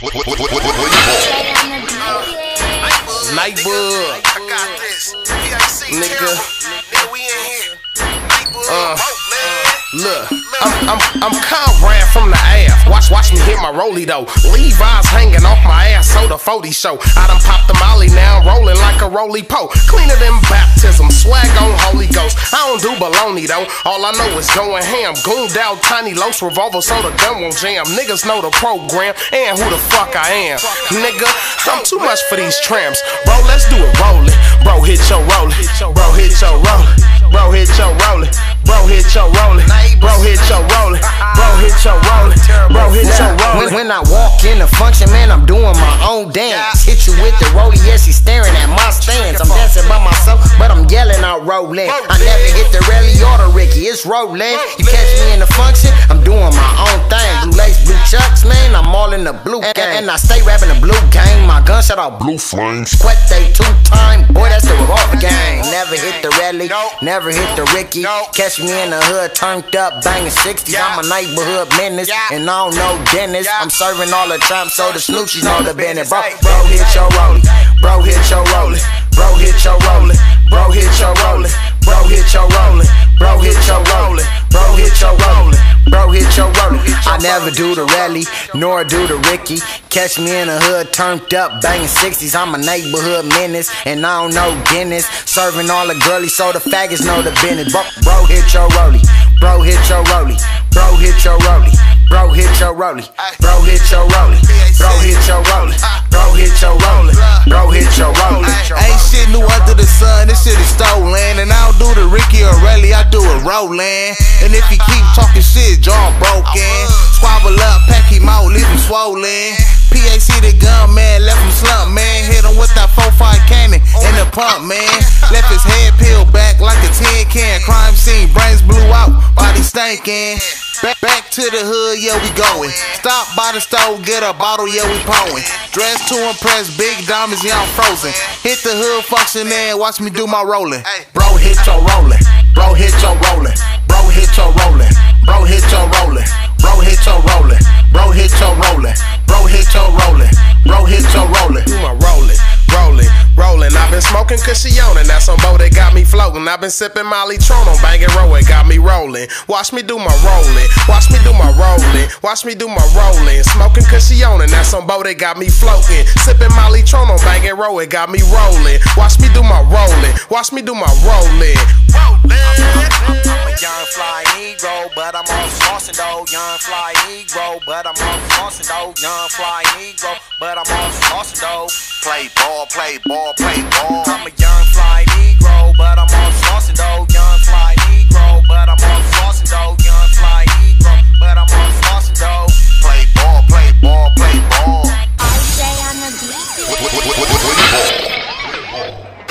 Nightbug. I got this. PIC, Nigga. Nigga, we in here. Nightbug, Look, I'm Conrad from the ass. Watch me hit my rollie though. Levi's hanging off my ass, so the 40 show. I done popped the molly, now I'm rolling like a roly po. Cleaner than baptism, swag on Holy Ghost. I don't do baloney though. All I know is going ham. Gooned out, tiny los, revolver, so the gun won't jam. Niggas know the program and who the fuck I am. Nigga, I'm too much for these tramps. Bro, let's do it rolling. Bro, hit your rolling. Bro, hit your rolling. Bro, hit your rolling. Bro, hit your rolling. Bro, hit your rolling. Bro, hit your rolling. Bro, hit your rolling. When I walk in the function, man, I'm doing my own dance. Hit you with the rollie, yes, he's staring at my stance. I'm dancing by myself, but I'm yelling out rolling. I never hit the rally or the Ricky, it's rolling. You catch me in the function, I'm doing my own thing. Blue lace, blue chucks, man, I'm all in the blue gang. And I stay rapping the blue gang. My gun shot out blue flames. Sweat they 2-time, boy, that's the revolver gang. Never hit the rally, never hit the Ricky. Catch me in the hood, turned up, banging 60s. I'm a neighborhood menace, and I don't know Dennis. I'm serving all the tramps, so the snoochies know the business. Bro, hit your rollie. Bro, hit your rollie. Bro, hit your rollie. Bro, hit your rollie. Bro, hit your rollie. Bro, hit your rollie. Bro, hit your rollie. Bro, hit your rollie. I never do the rally, nor do the Ricky. Catch me in the hood, turned up, banging 60s. I'm a neighborhood menace, and I don't know Dennis. Serving all the girlies, so the faggots know the business. Bro, hit your rollie. Bro, hit your rollie. Bro, hit your rollie. Bro, hit your rollie. Bro, hit your rollie. Bro, hit your rollie. Bro, hit your rollie. Bro, hit your rollie. Ain't shit new under the sun, this shit is stolen. And I don't do the Ricky or rally, I do it rolling. And if he keep talking shit, jaw broken. Squabble up, pack him out, leave him swollen. PAC the gun, man, left him slump, man. Hit him with that 4-5 cannon in the pump, man. Left his head peeled back like a tin can. Crime scene, brains blew out, body stinking. Back to the hood, yeah, we going. Stop by the stove, get a bottle, yeah, we pouring. Dressed to impress, big diamonds, yeah, I'm frozen. Hit the hood function, man, watch me do my rolling. Bro, hit your rolling. Bro, hit your rolling. Bro, hit your rolling. Bro, hit your rolling. Bro, hit your rolling. Bro, hit your rolling. Bro, hit your rolling. Bro, hit your rolling. Do my rolling. Rolling. I've been smoking Cushion, that's on boat that got me floating. I've been sipping Molly Trono, banging roll, it got me rolling. Watch me do my rolling. Watch me do my rolling. Watch me do my rolling. Smoking Cushion, that's on boat that got me floating. Sipping Molly Trono, banging roll, it got me rolling. Watch me do my rolling. Watch me do my rolling. I'm a young fly Negro, but I'm on saucing though. Young fly Negro, but I'm on saucing though. Young fly Negro, but I'm on saucing though. Play ball, play ball, play ball. I'm a young fly Negro, but I'm on saucing though. Young fly Negro, but I'm on saucing though. Young fly Negro, but I'm on saucing though. Play ball, play ball, play ball. RJ on the beat.